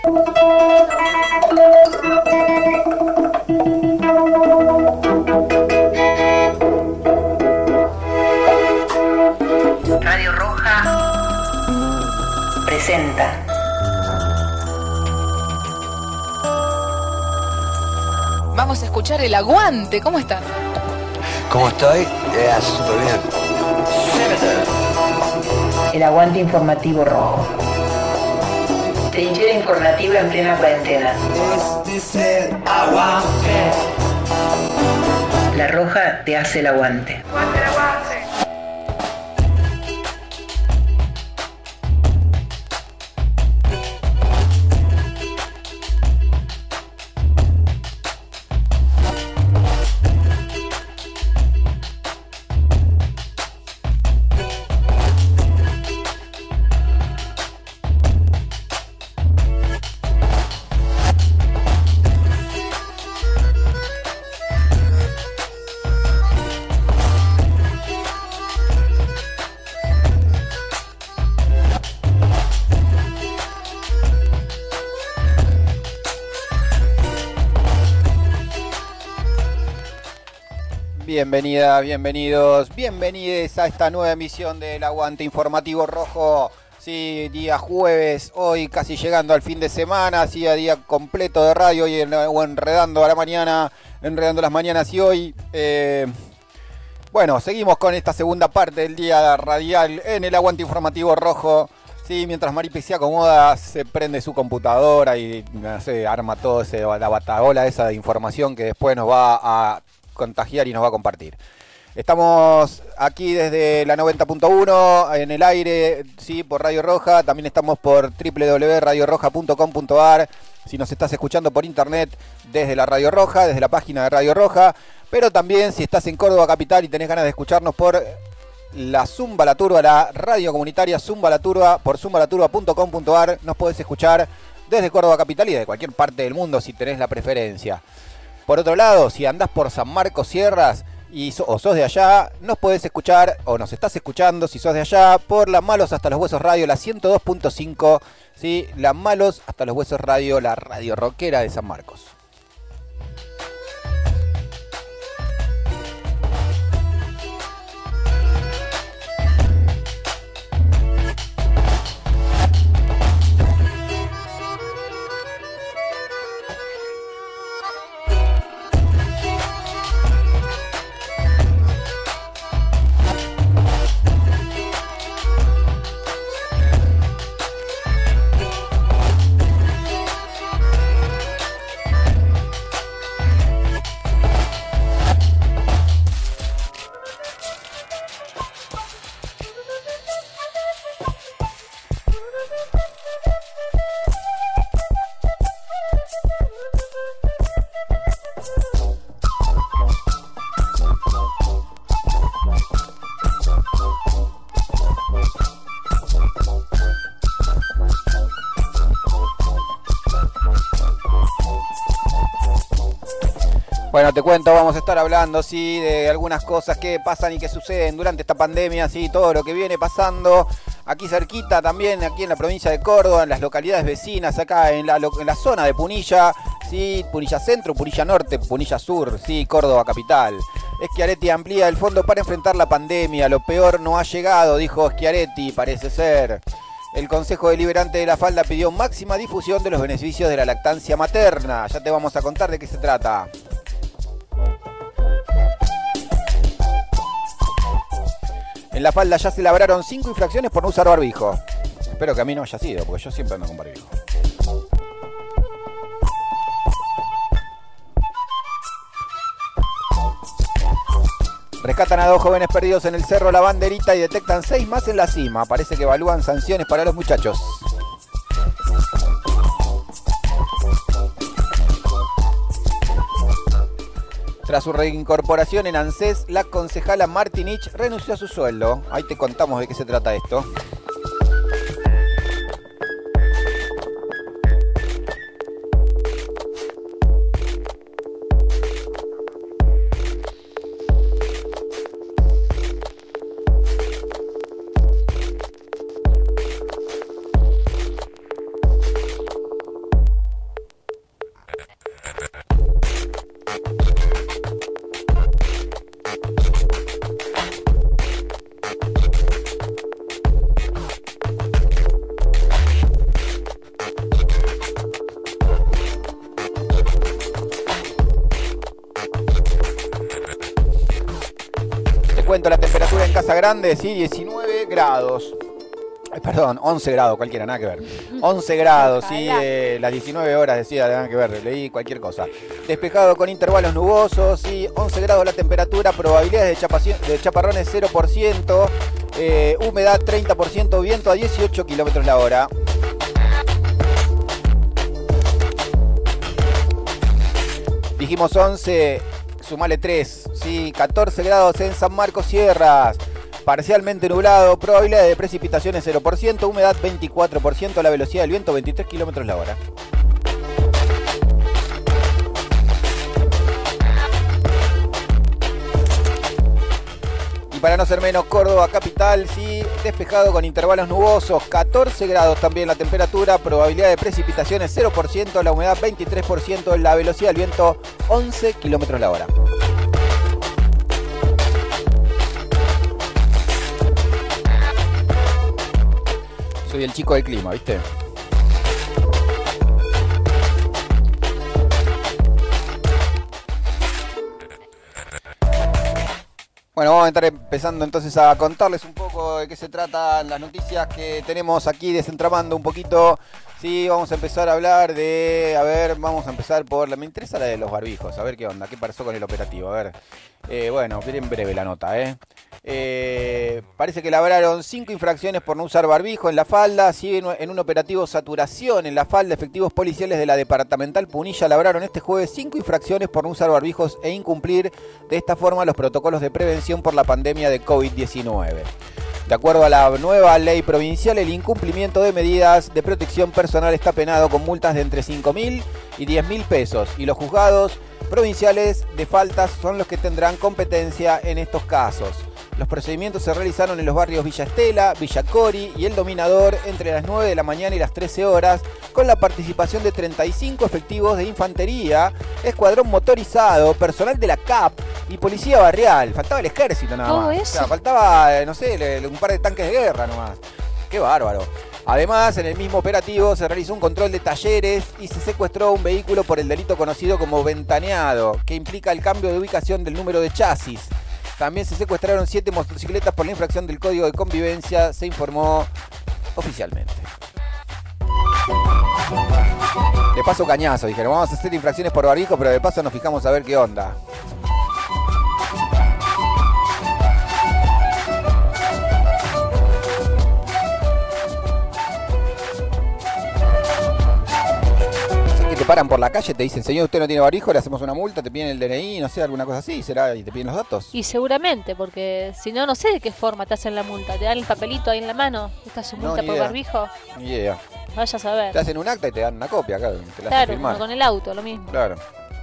Radio Roja presenta. Vamos a escuchar El Aguante. ¿Cómo estás? ¿Cómo estoy? Súper bien. El Aguante informativo rojo. Trinchera informativa en plena cuarentena. Este es el aguante. La Roja te hace el aguante. Bienvenidas, bienvenidos, bienvenides a esta nueva emisión del Aguante Informativo Rojo. Sí, día jueves, hoy casi llegando al fin de semana, sí, a día completo de radio y enredando a la mañana, enredando las mañanas y hoy. Bueno, seguimos con esta segunda parte del día radial en el Aguante Informativo Rojo. Sí, mientras Maripi se acomoda, se prende su computadora y no sé, arma todo la batahola esa de información que después nos va a contagiar y nos va a compartir. Estamos aquí desde la 90.1 en el aire, sí, por Radio Roja. También estamos por www.radioroja.com.ar. Si nos estás escuchando por internet, desde la Radio Roja, desde la página de Radio Roja. Pero también si estás en Córdoba Capital y tenés ganas de escucharnos por la Zumba La Turba, la radio comunitaria Zumba La Turba, por zumbalaturba.com.ar, nos podés escuchar desde Córdoba Capital y de cualquier parte del mundo si tenés la preferencia. Por otro lado, si andás por San Marcos Sierras o sos de allá, nos podés escuchar o nos estás escuchando, si sos de allá, por la Malos Hasta los Huesos Radio, la 102.5, ¿sí? La Malos Hasta los Huesos Radio, la radio rockera de San Marcos. Bueno, te cuento, vamos a estar hablando, sí, de algunas cosas que pasan y que suceden durante esta pandemia, sí, todo lo que viene pasando aquí cerquita, también aquí en la provincia de Córdoba, en las localidades vecinas, acá en la zona de sí, Punilla Centro, Punilla Norte, Punilla Sur, sí, Córdoba Capital. Schiaretti amplía el fondo para enfrentar la pandemia, lo peor no ha llegado, dijo Schiaretti, parece ser. El Consejo Deliberante de la Falda pidió máxima difusión de los beneficios de la lactancia materna, ya te vamos a contar de qué se trata. En La Falda ya se labraron 5 infracciones por no usar barbijo. Espero que a mí no haya sido, porque yo siempre ando con barbijo. Rescatan a 2 jóvenes perdidos en el Cerro La Banderita y detectan 6 más en la cima. Parece que evalúan sanciones para los muchachos. Tras su reincorporación en ANSES, la concejala Martinich renunció a su sueldo. Ahí te contamos de qué se trata esto. cuento la temperatura en Casa Grande, sí, 19 grados. Perdón, 11 grados, cualquiera, nada que ver. 11 grados, sí, las 19 horas decía, nada que ver, leí cualquier cosa. Despejado con intervalos nubosos, sí, 11 grados la temperatura, probabilidades de chaparrones 0%, humedad 30%, viento a 18 kilómetros la hora. Dijimos 11, sumale 3, sí, 14 grados en San Marcos Sierras. Parcialmente nublado, probabilidad de precipitaciones 0%, humedad 24%, la velocidad del viento 23 kilómetros la hora. Y para no ser menos, Córdoba capital, sí, despejado con intervalos nubosos, 14 grados también la temperatura, probabilidad de precipitaciones 0%, la humedad 23%, la velocidad del viento 11 kilómetros la hora. Soy el chico del clima, ¿viste? Bueno, vamos a estar empezando entonces a contarles un poco de qué se tratan las noticias que tenemos aquí, desentramando un poquito. Sí, vamos a empezar a hablar de... A ver, vamos a empezar por... Me interesa la de los barbijos, a ver qué onda, qué pasó con el operativo, a ver. Bueno, bien breve la nota, parece que labraron 5 infracciones por no usar barbijo en la falda. Sí, en un operativo saturación en la falda, efectivos policiales de la departamental Punilla labraron este jueves 5 infracciones por no usar barbijos e incumplir de esta forma los protocolos de prevención por la pandemia de COVID-19. De acuerdo a la nueva ley provincial, el incumplimiento de medidas de protección personal está penado con multas de entre 5.000 y 10.000 pesos y los juzgados provinciales de faltas son los que tendrán competencia en estos casos. Los procedimientos se realizaron en los barrios Villa Estela, Villa Cori y El Dominador entre las 9 de la mañana y las 13 horas, con la participación de 35 efectivos de infantería, escuadrón motorizado, personal de la CAP y policía barrial. Faltaba el ejército nada más. O sea, faltaba, no sé, un par de tanques de guerra nomás. ¡Qué bárbaro! Además, en el mismo operativo se realizó un control de talleres y se secuestró un vehículo por el delito conocido como ventaneado, que implica el cambio de ubicación del número de chasis. También se secuestraron 7 motocicletas por la infracción del Código de Convivencia, se informó oficialmente. De paso cañazo, dijeron, vamos a hacer infracciones por barbijo, pero de paso nos fijamos a ver qué onda. Te paran por la calle, te dicen, señor, usted no tiene barbijo, le hacemos una multa, te piden el DNI, no sé, alguna cosa así, será, y te piden los datos. Y seguramente, porque si no, no sé de qué forma te hacen la multa. Te dan el papelito ahí en la mano, esta es su multa por barbijo. Ni idea. Vaya a saber. Te hacen un acta y te dan una copia acá, te la claro, hacen firmar. Con el auto, lo mismo. Claro.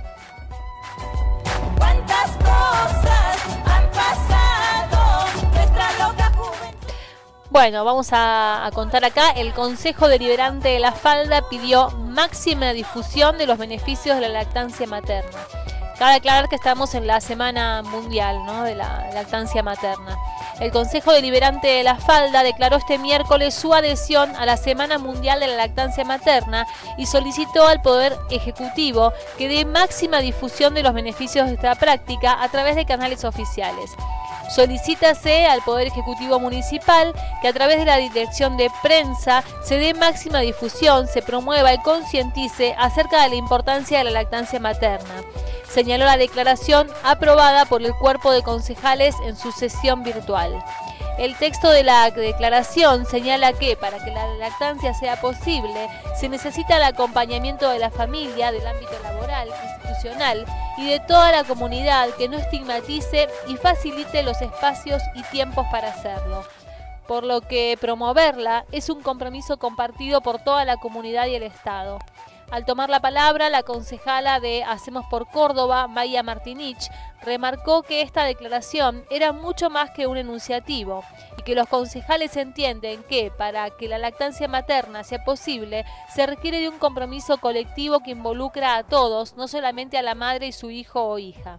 ¿Cuántas cosas han pasado? Nuestra loca juventud. Bueno, vamos a contar acá. El Consejo Deliberante de la Falda pidió máxima difusión de los beneficios de la lactancia materna. Cabe aclarar que estamos en la Semana Mundial, ¿no?, de la lactancia materna. El Consejo Deliberante de la Falda declaró este miércoles su adhesión a la Semana Mundial de la Lactancia Materna y solicitó al Poder Ejecutivo que dé máxima difusión de los beneficios de esta práctica a través de canales oficiales. Solicítase al Poder Ejecutivo Municipal que a través de la Dirección de Prensa se dé máxima difusión, se promueva y concientice acerca de la importancia de la lactancia materna. Señaló la declaración aprobada por el Cuerpo de Concejales en su sesión virtual. El texto de la declaración señala que para que la lactancia sea posible se necesita el acompañamiento de la familia, del ámbito laboral, institucional y de toda la comunidad que no estigmatice y facilite los espacios y tiempos para hacerlo. Por lo que promoverla es un compromiso compartido por toda la comunidad y el Estado. Al tomar la palabra, la concejala de Hacemos por Córdoba, Maya Martinich, remarcó que esta declaración era mucho más que un enunciativo y que los concejales entienden que para que la lactancia materna sea posible se requiere de un compromiso colectivo que involucra a todos, no solamente a la madre y su hijo o hija.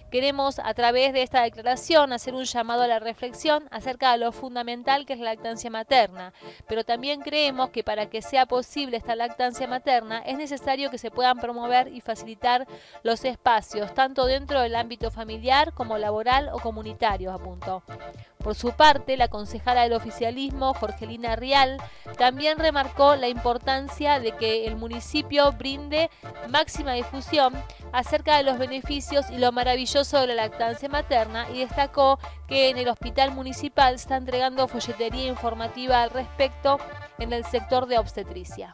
Queremos a través de esta declaración hacer un llamado a la reflexión acerca de lo fundamental que es la lactancia materna, pero también creemos que para que sea posible esta lactancia materna es necesario que se puedan promover y facilitar los espacios, tanto dentro del ámbito familiar como laboral o comunitario, apuntó. Por su parte, la concejala del oficialismo, Jorgelina Rial, también remarcó la importancia de que el municipio brinde máxima difusión acerca de los beneficios y lo maravilloso de la lactancia materna y destacó que en el hospital municipal se está entregando folletería informativa al respecto en el sector de obstetricia.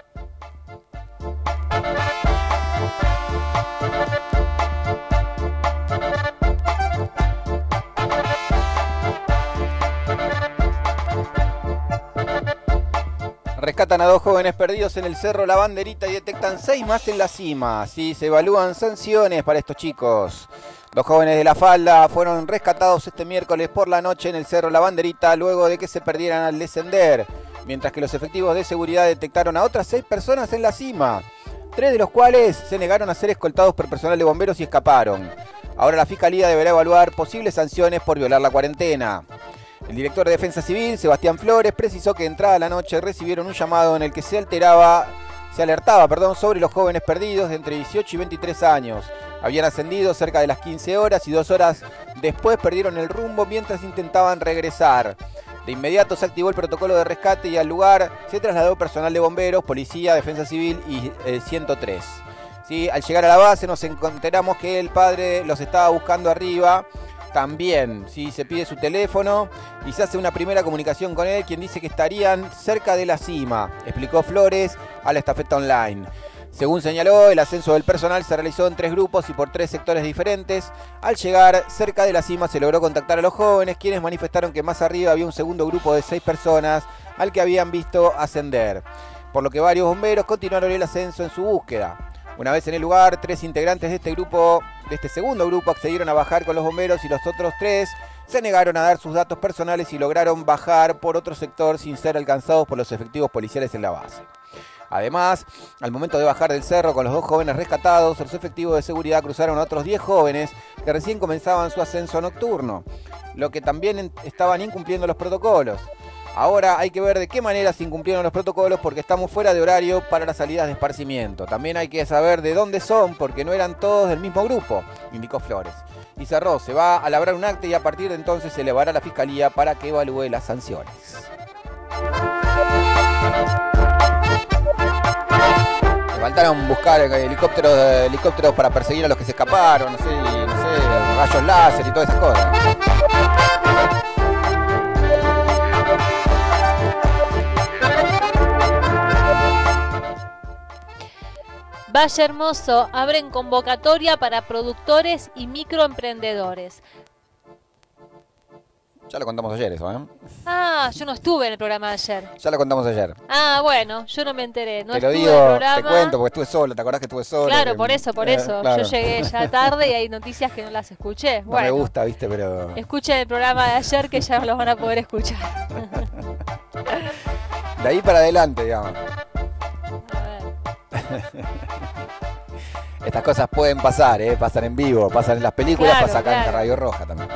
Rescatan a 2 jóvenes perdidos en el Cerro La Banderita y detectan 6 más en la cima. Sí, se evalúan sanciones para estos chicos. 2 jóvenes de La Falda fueron rescatados este miércoles por la noche en el Cerro La Banderita luego de que se perdieran al descender, mientras que los efectivos de seguridad detectaron a otras 6 personas en la cima, 3 de los cuales se negaron a ser escoltados por personal de bomberos y escaparon. Ahora la Fiscalía deberá evaluar posibles sanciones por violar la cuarentena. El director de Defensa Civil, Sebastián Flores, precisó que entrada la noche recibieron un llamado en el que se alertaba sobre los jóvenes perdidos de entre 18 y 23 años. Habían ascendido cerca de las 15 horas y 2 horas después perdieron el rumbo mientras intentaban regresar. De inmediato se activó el protocolo de rescate y al lugar se trasladó personal de bomberos, policía, Defensa Civil y 103. Sí, al llegar a la base nos encontramos que el padre los estaba buscando arriba. También, sí, se pide su teléfono y se hace una primera comunicación con él, quien dice que estarían cerca de la cima, explicó Flores a la Estafeta Online. Según señaló, el ascenso del personal se realizó en 3 grupos y por 3 sectores diferentes. Al llegar cerca de la cima se logró contactar a los jóvenes, quienes manifestaron que más arriba había un segundo grupo de 6 personas al que habían visto ascender, por lo que varios bomberos continuaron el ascenso en su búsqueda. Una vez en el lugar, 3 integrantes de este segundo grupo accedieron a bajar con los bomberos y los otros 3 se negaron a dar sus datos personales y lograron bajar por otro sector sin ser alcanzados por los efectivos policiales en la base. Además, al momento de bajar del cerro con los 2 jóvenes rescatados, los efectivos de seguridad cruzaron a otros 10 jóvenes que recién comenzaban su ascenso nocturno, lo que también estaban incumpliendo los protocolos. Ahora hay que ver de qué manera se incumplieron los protocolos porque estamos fuera de horario para las salidas de esparcimiento. También hay que saber de dónde son porque no eran todos del mismo grupo, indicó Flores. Y cerró, se va a labrar un acta y a partir de entonces se elevará a la Fiscalía para que evalúe las sanciones. Le faltaron buscar helicópteros para perseguir a los que se escaparon, no sé, rayos láser y todas esas cosas. Valle Hermoso abren convocatoria para productores y microemprendedores. Ya lo contamos ayer eso, ¿eh? Ah, yo no estuve en el programa de ayer. Ya lo contamos ayer. Ah, bueno, yo no me enteré. No te lo estuve digo, en el programa. te cuento, porque estuve solo. ¿Te acordás que estuve solo? Claro, por eso. Claro. Yo llegué ya tarde y hay noticias que no las escuché. No bueno, me gusta, viste, pero... Escuchen el programa de ayer que ya no lo van a poder escuchar. De ahí para adelante, digamos. A ver. Estas cosas pueden pasar, pasan en vivo, pasan en las películas, Claro, pasa acá claro. en Radio Roja también.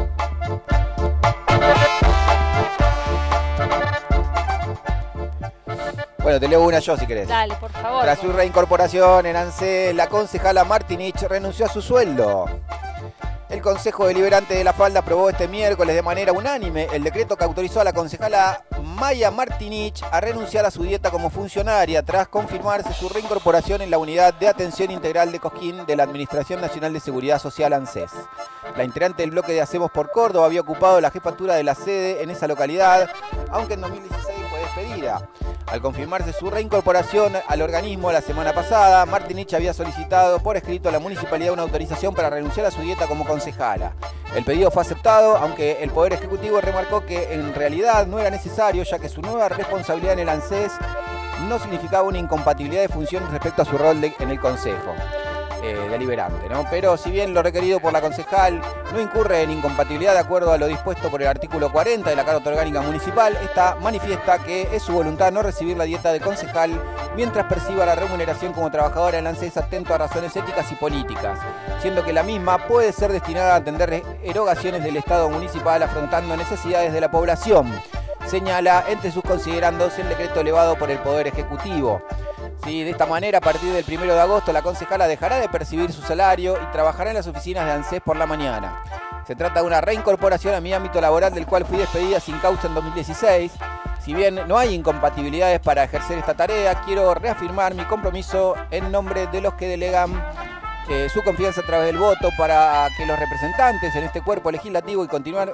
Bueno, te leo una yo si querés. Dale, por favor. Tras su reincorporación en ANSES, la concejala Martinich renunció a su sueldo. El Consejo Deliberante de La Falda aprobó este miércoles de manera unánime el decreto que autorizó a la concejala Maya Martinich a renunciar a su dieta como funcionaria tras confirmarse su reincorporación en la Unidad de Atención Integral de Cosquín de la Administración Nacional de Seguridad Social ANSES. La integrante del bloque de Hacemos por Córdoba había ocupado la jefatura de la sede en esa localidad, aunque en 2016 fue despedida. Al confirmarse su reincorporación al organismo la semana pasada, Martinich había solicitado por escrito a la municipalidad una autorización para renunciar a su dieta como concejala. El pedido fue aceptado, aunque el Poder Ejecutivo remarcó que en realidad no era necesario, ya que su nueva responsabilidad en el ANSES no significaba una incompatibilidad de funciones respecto a su rol en el Consejo. deliberante, ¿no? Pero si bien lo requerido por la concejal no incurre en incompatibilidad de acuerdo a lo dispuesto por el artículo 40 de la Carta Orgánica Municipal, esta manifiesta que es su voluntad no recibir la dieta de concejal mientras perciba la remuneración como trabajadora en la ANSES atento a razones éticas y políticas, siendo que la misma puede ser destinada a atender erogaciones del Estado municipal afrontando necesidades de la población. Señala entre sus considerandos el decreto elevado por el Poder Ejecutivo. Sí, de esta manera, a partir del 1 de agosto, la concejala dejará de percibir su salario y trabajará en las oficinas de ANSES por la mañana. Se trata de una reincorporación a mi ámbito laboral, del cual fui despedida sin causa en 2016. Si bien no hay incompatibilidades para ejercer esta tarea, quiero reafirmar mi compromiso en nombre de los que delegan su confianza a través del voto para que los representantes en este cuerpo legislativo y continuar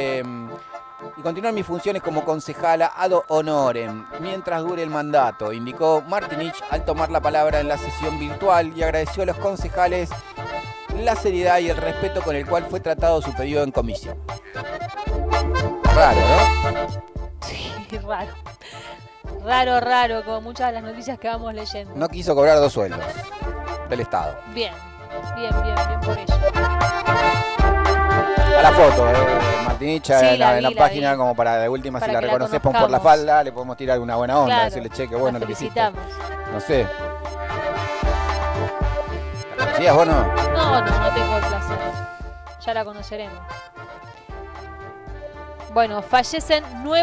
mis funciones como concejala ad honorem mientras dure el mandato, indicó Martinich al tomar la palabra en la sesión virtual y agradeció a los concejales la seriedad y el respeto con el cual fue tratado su pedido en comisión. Raro, ¿no? Sí, raro, como muchas de las noticias que vamos leyendo. No quiso cobrar 2 sueldos del Estado. Bien por ello. A la foto, Martinicha Sí, en la la página, vi. como para de última, Para si la que la reconocemos por la conozcamos. falda, le podemos tirar una buena onda, Claro, decirle, che, qué bueno la lo que hiciste. felicitamos. No sé. ¿La conocías vos no? No tengo el placer. Ya la conoceremos. Bueno, fallecen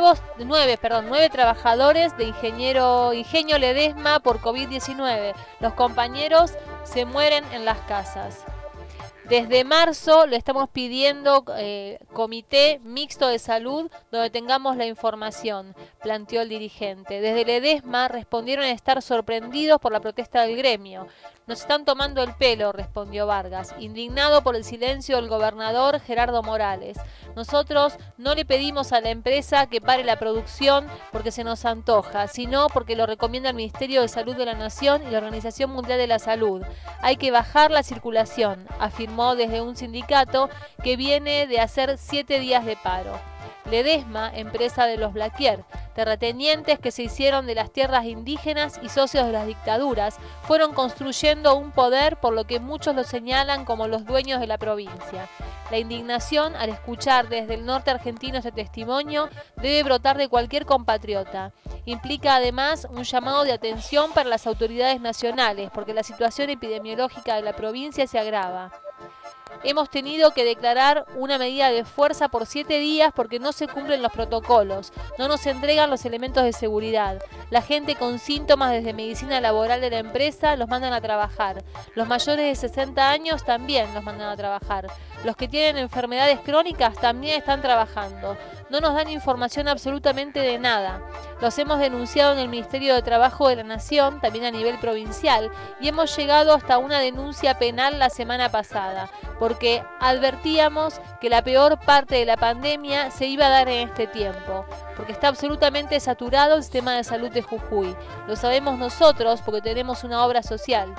9 trabajadores de Ingenio Ledesma por COVID-19. Los compañeros se mueren en las casas. Desde marzo le estamos pidiendo comité mixto de salud donde tengamos la información, planteó el dirigente. Desde Ledesma respondieron estar sorprendidos por la protesta del gremio. Nos están tomando el pelo, respondió Vargas, indignado por el silencio del gobernador Gerardo Morales. Nosotros no le pedimos a la empresa que pare la producción porque se nos antoja, sino porque lo recomienda el Ministerio de Salud de la Nación y la Organización Mundial de la Salud. Hay que bajar la circulación, afirmó desde un sindicato que viene de hacer 7 días de paro. Ledesma, empresa de los Blaquier, terratenientes que se hicieron de las tierras indígenas y socios de las dictaduras, fueron construyendo un poder por lo que muchos lo señalan como los dueños de la provincia. La indignación al escuchar desde el norte argentino este testimonio debe brotar de cualquier compatriota. Implica además un llamado de atención para las autoridades nacionales, porque la situación epidemiológica de la provincia se agrava. Hemos tenido que declarar una medida de fuerza por 7 días porque no se cumplen los protocolos, no nos entregan los elementos de seguridad. La gente con síntomas desde medicina laboral de la empresa los mandan a trabajar. Los mayores de 60 años también los mandan a trabajar. Los que tienen enfermedades crónicas también están trabajando. No nos dan información absolutamente de nada. Los hemos denunciado en el Ministerio de Trabajo de la Nación, también a nivel provincial, y hemos llegado hasta una denuncia penal la semana pasada, porque advertíamos que la peor parte de la pandemia se iba a dar en este tiempo, porque está absolutamente saturado el sistema de salud de Jujuy. Lo sabemos nosotros porque tenemos una obra social.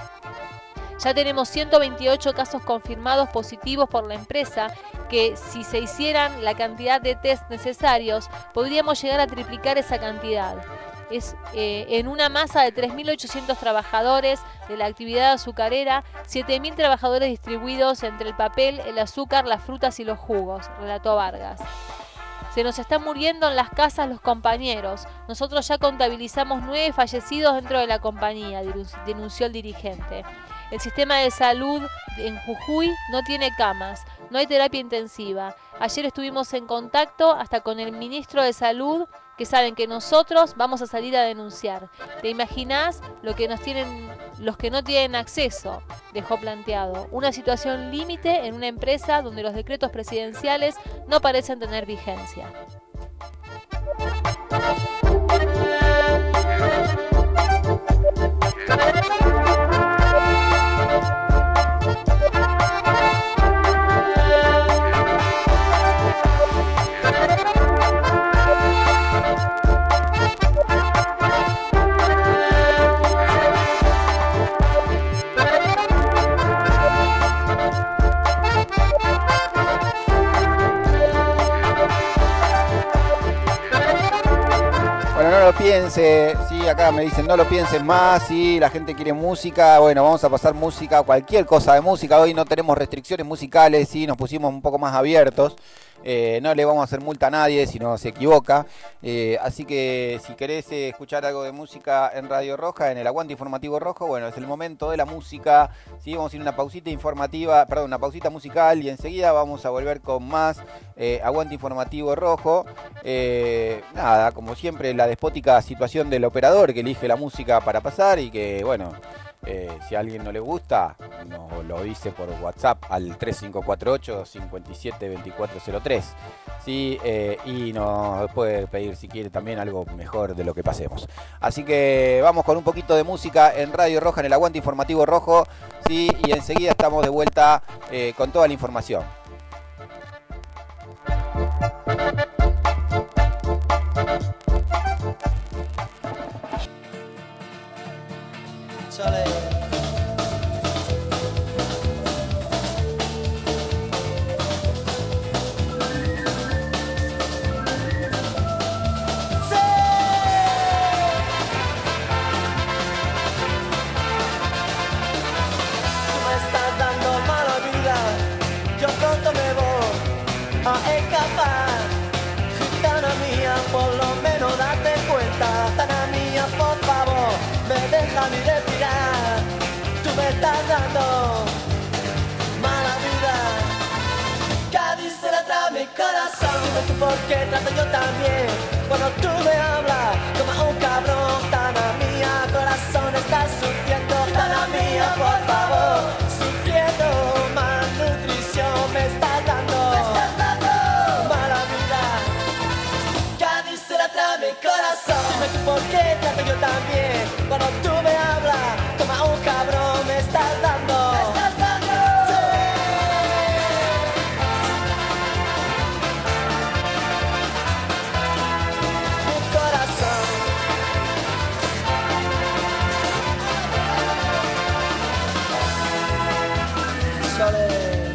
Ya tenemos 128 casos confirmados positivos por la empresa que si se hicieran la cantidad de test necesarios podríamos llegar a triplicar esa cantidad. Es en una masa de 3.800 trabajadores de la actividad azucarera, 7.000 trabajadores distribuidos entre el papel, el azúcar, las frutas y los jugos, relató Vargas. Se nos están muriendo en las casas los compañeros. Nosotros ya contabilizamos 9 fallecidos dentro de la compañía, denunció el dirigente. El sistema de salud en Jujuy no tiene camas, no hay terapia intensiva. Ayer estuvimos en contacto hasta con el ministro de Salud, que saben que nosotros vamos a salir a denunciar. ¿Te imaginás los que no tienen acceso? Dejó planteado. Una situación límite en una empresa donde los decretos presidenciales no parecen tener vigencia. Bueno, no lo piense, sí, sí, acá me dicen no lo piensen más, sí, la gente quiere música, bueno, vamos a pasar música, cualquier cosa de música, hoy no tenemos restricciones musicales, sí, nos pusimos un poco más abiertos. No le vamos a hacer multa a nadie si no se equivoca, así que si querés escuchar algo de música en Radio Roja, en el Aguante Informativo Rojo, bueno, es el momento de la música, ¿sí? Vamos a ir a una pausita informativa, perdón, una pausita musical y enseguida vamos a volver con más Aguante Informativo Rojo. Nada, como siempre, la despótica situación del operador que elige la música para pasar y que, bueno... si a alguien no le gusta, nos lo dice por WhatsApp al 3548-572403. ¿Sí? Y nos puede pedir si quiere también algo mejor de lo que pasemos. Así que vamos con un poquito de música en Radio Roja, en el Aguante Informativo Rojo. ¿Sí? Y enseguida estamos de vuelta con toda la información. Chale. A escapar, gitana mía, por lo menos date cuenta, gitana mía, por favor, me deja ni respirar, tú me estás dando mala vida, Cádiz se la trae mi corazón, dime tú por qué trato yo también, cuando tú me hablas, como un cabrón, gitana mía, corazón está sufriendo, gitana mía, por favor, sufriendo, malnutrición me estás dando. Mi corazón, dime tú por qué trato yo también. Cuando tú me hablas, como un cabrón me estás dando. ¿Me estás dando? Sí. Mi corazón. Sole.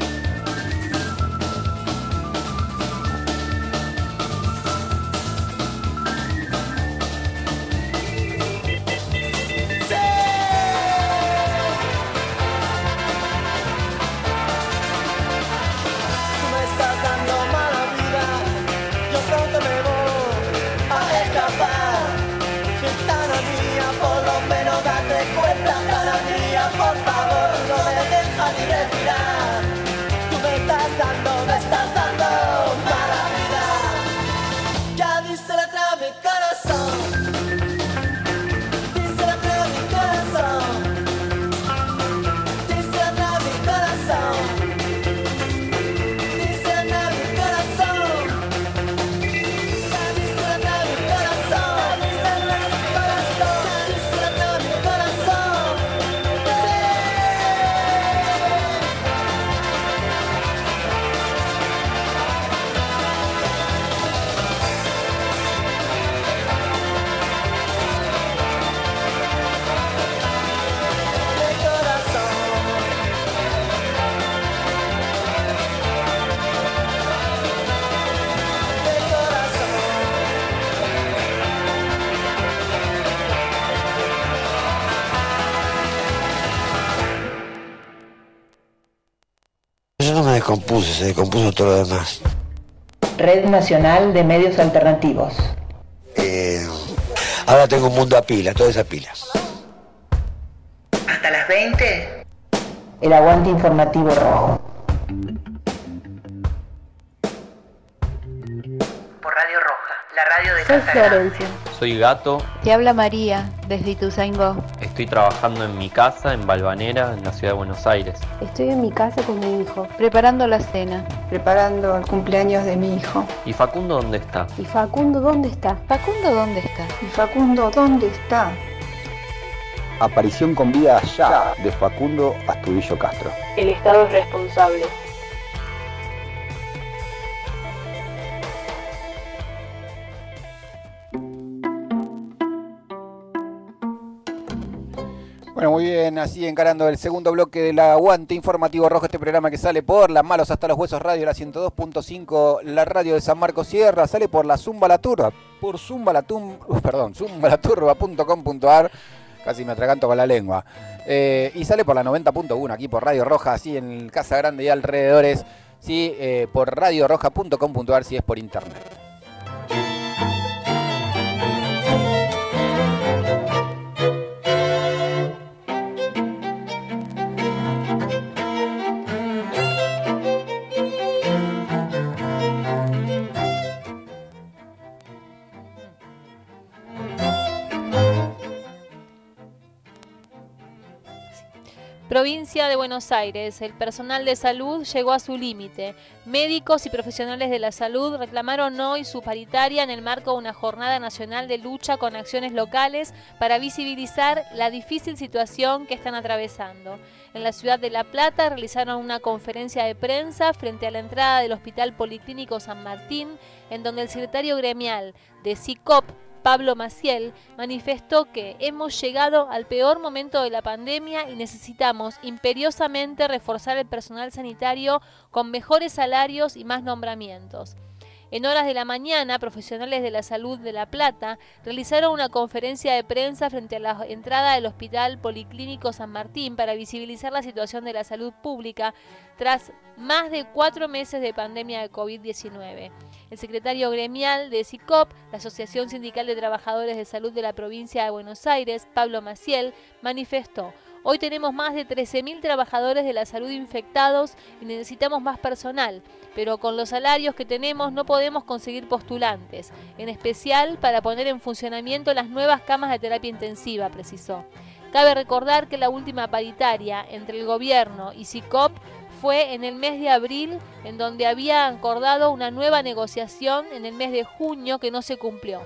Por favor, no me dejas ni respirar. Tú me estás dando mala vida. Ya dice la trama mi corazón. Dice la trama mi corazón. Dice la trama mi corazón. Dice la trama mi corazón. Ya dice la trama mi corazón. Dice la trama mi corazón. Dice la trama mi corazón. Yo no me descompuse, se descompuso todo lo demás. Red Nacional de Medios Alternativos. Ahora tengo un mundo a pila, toda esa pila. Hasta las 20, el Aguante Informativo Rojo. Por Radio Roja, la radio de Soy Casa Grande. Florencia. Soy Gato, Te habla María, desde Ituzaingó. estoy trabajando en mi casa en Valvanera, en la ciudad de Buenos Aires. Estoy en mi casa con mi hijo, Preparando la cena. preparando el cumpleaños de mi hijo. ¿Y Facundo dónde está? ¿Y Facundo dónde está? ¿Facundo dónde está? ¿Y Facundo dónde está? Aparición con vida ya de Facundo Astudillo Castro. El Estado es responsable. Bueno, Muy bien, así encarando el segundo bloque del Aguante Informativo Rojo, este programa que sale por la Malos Hasta los Huesos Radio, la 102.5, la radio de San Marcos Sierra, sale por la Zumba La Turba, por zumbalaturba.com.ar, casi me atraganto con la lengua, y sale por la 90.1 aquí por Radio Roja, así en Casa Grande y alrededores, sí, por radioroja.com.ar si es por internet. Provincia de Buenos Aires, el personal de salud llegó a su límite. Médicos y profesionales de la salud reclamaron hoy su paritaria en el marco de una jornada nacional de lucha con acciones locales para visibilizar la difícil situación que están atravesando. En la ciudad de La Plata realizaron una conferencia de prensa frente a la entrada del Hospital Policlínico San Martín, en donde el secretario gremial de SICOP, Pablo Maciel, manifestó que hemos llegado al peor momento de la pandemia y necesitamos imperiosamente reforzar el personal sanitario con mejores salarios y más nombramientos. En horas de la mañana, profesionales de la salud de La Plata realizaron una conferencia de prensa frente a la entrada del Hospital Policlínico San Martín para visibilizar la situación de la salud pública tras más de 4 meses de pandemia de COVID-19. El secretario gremial de SICOP, la Asociación Sindical de Trabajadores de Salud de la Provincia de Buenos Aires, Pablo Maciel, manifestó: hoy tenemos más de 13.000 trabajadores de la salud infectados y necesitamos más personal, pero con los salarios que tenemos no podemos conseguir postulantes, en especial para poner en funcionamiento las nuevas camas de terapia intensiva, precisó. Cabe recordar que la última paritaria entre el gobierno y SICOP fue en el mes de abril, en donde había acordado una nueva negociación en el mes de junio que no se cumplió.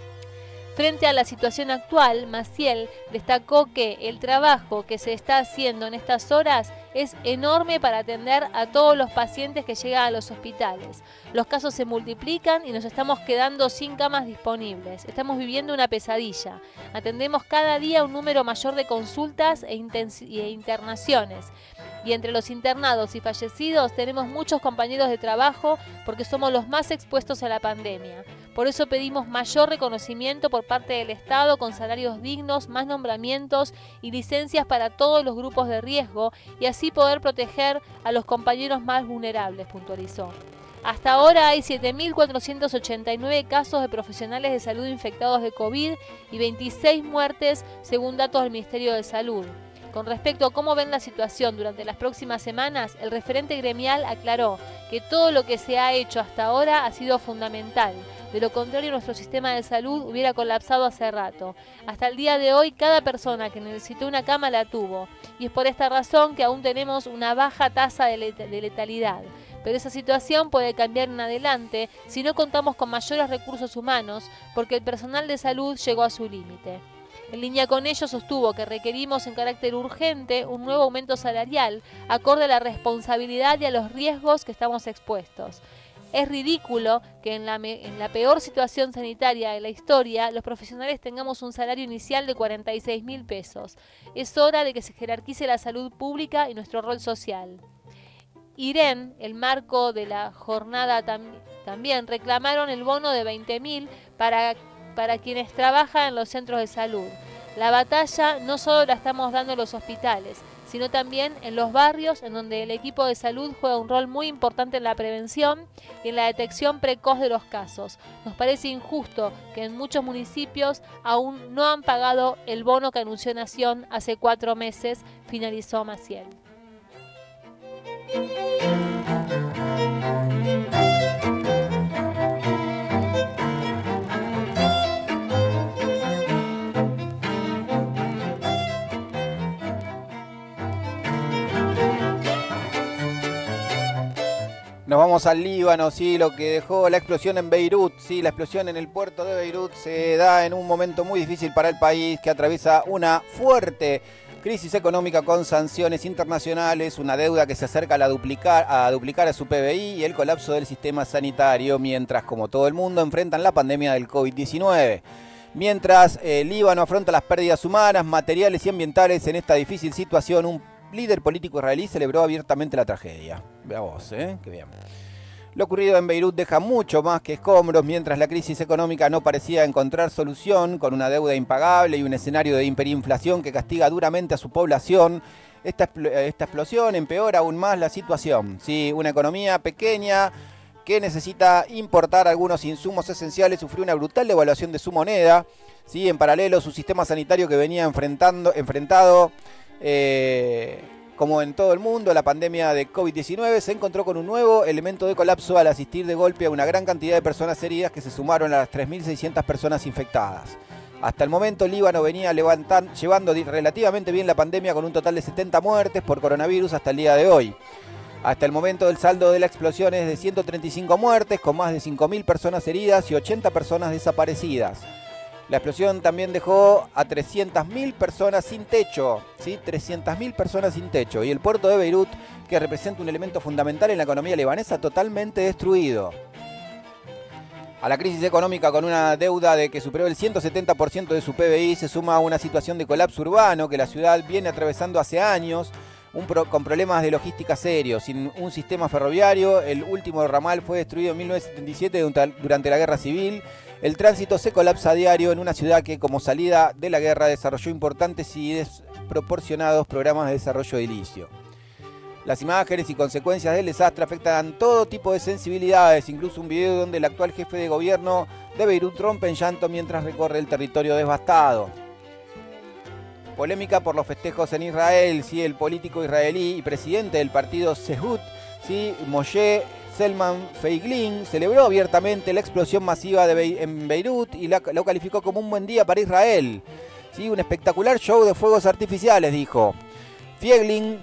Frente a la situación actual, Maciel destacó que el trabajo que se está haciendo en estas horas es enorme para atender a todos los pacientes que llegan a los hospitales. Los casos se multiplican y nos estamos quedando sin camas disponibles. Estamos viviendo una pesadilla. Atendemos cada día un número mayor de consultas e internaciones. Y entre los internados y fallecidos tenemos muchos compañeros de trabajo porque somos los más expuestos a la pandemia. Por eso pedimos mayor reconocimiento por parte del Estado con salarios dignos, más nombramientos y licencias para todos los grupos de riesgo y así poder proteger a los compañeros más vulnerables, puntualizó. Hasta ahora hay 7.489 casos de profesionales de salud infectados de COVID y 26 muertes según datos del Ministerio de Salud. Con respecto a cómo ven la situación durante las próximas semanas, el referente gremial aclaró que todo lo que se ha hecho hasta ahora ha sido fundamental. De lo contrario, nuestro sistema de salud hubiera colapsado hace rato. Hasta el día de hoy, cada persona que necesitó una cama la tuvo. Y es por esta razón que aún tenemos una baja tasa de letalidad. Pero esa situación puede cambiar en adelante si no contamos con mayores recursos humanos, porque el personal de salud llegó a su límite. En línea con ello, sostuvo que requerimos en carácter urgente un nuevo aumento salarial acorde a la responsabilidad y a los riesgos que estamos expuestos. Es ridículo que en la peor situación sanitaria de la historia los profesionales tengamos un salario inicial de 46.000 pesos. Es hora de que se jerarquice la salud pública y nuestro rol social. IREN, el marco de la jornada también reclamaron el bono de 20.000 para quienes trabajan en los centros de salud. La batalla no solo la estamos dando en los hospitales, sino también en los barrios, en donde el equipo de salud juega un rol muy importante en la prevención y en la detección precoz de los casos. Nos parece injusto que en muchos municipios aún no han pagado el bono que anunció Nación hace 4 meses, finalizó Maciel. Nos vamos al Líbano, sí, lo que dejó la explosión en Beirut, sí, la explosión en el puerto de Beirut se da en un momento muy difícil para el país que atraviesa una fuerte crisis económica con sanciones internacionales, una deuda que se acerca a duplicar a su PBI y el colapso del sistema sanitario, mientras como todo el mundo enfrentan la pandemia del COVID-19. Mientras Líbano afronta las pérdidas humanas, materiales y ambientales en esta difícil situación, un líder político israelí celebró abiertamente la tragedia. Vea vos, qué bien. Lo ocurrido en Beirut deja mucho más que escombros, mientras la crisis económica no parecía encontrar solución, con una deuda impagable y un escenario de hiperinflación que castiga duramente a su población. Esta explosión empeora aún más la situación. Sí, una economía pequeña que necesita importar algunos insumos esenciales sufrió una brutal devaluación de su moneda. Sí, en paralelo, su sistema sanitario que venía enfrentado como en todo el mundo, la pandemia de COVID-19 se encontró con un nuevo elemento de colapso al asistir de golpe a una gran cantidad de personas heridas que se sumaron a las 3.600 personas infectadas. Hasta el momento, Líbano venía llevando relativamente bien la pandemia con un total de 70 muertes por coronavirus hasta el día de hoy. Hasta el momento, el saldo de la explosión es de 135 muertes, con más de 5.000 personas heridas y 80 personas desaparecidas. La explosión también dejó a 300.000 personas sin techo, ¿sí? 300.000 personas sin techo. Y el puerto de Beirut, que representa un elemento fundamental en la economía libanesa, totalmente destruido. A la crisis económica con una deuda de que superó el 170% de su PBI se suma una situación de colapso urbano que la ciudad viene atravesando hace años, con problemas de logística serios. Sin un sistema ferroviario, el último ramal fue destruido en 1977 durante la Guerra Civil. El tránsito se colapsa a diario en una ciudad que, como salida de la guerra, desarrolló importantes y desproporcionados programas de desarrollo edilicio. Las imágenes y consecuencias del desastre afectan todo tipo de sensibilidades, incluso un video donde el actual jefe de gobierno de Beirut rompe en llanto mientras recorre el territorio devastado. Polémica por los festejos en Israel. Sí, el político israelí y presidente del partido Zehut, sí, Moshe Selman Feiglin, celebró abiertamente la explosión masiva en Beirut y lo calificó como un buen día para Israel. Sí, un espectacular show de fuegos artificiales, dijo. Feiglin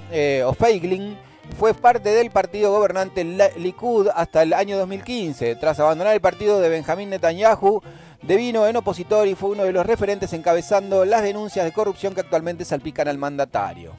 fue parte del partido gobernante Likud hasta el año 2015. Tras abandonar el partido de Benjamín Netanyahu, devino en opositor y fue uno de los referentes encabezando las denuncias de corrupción que actualmente salpican al mandatario.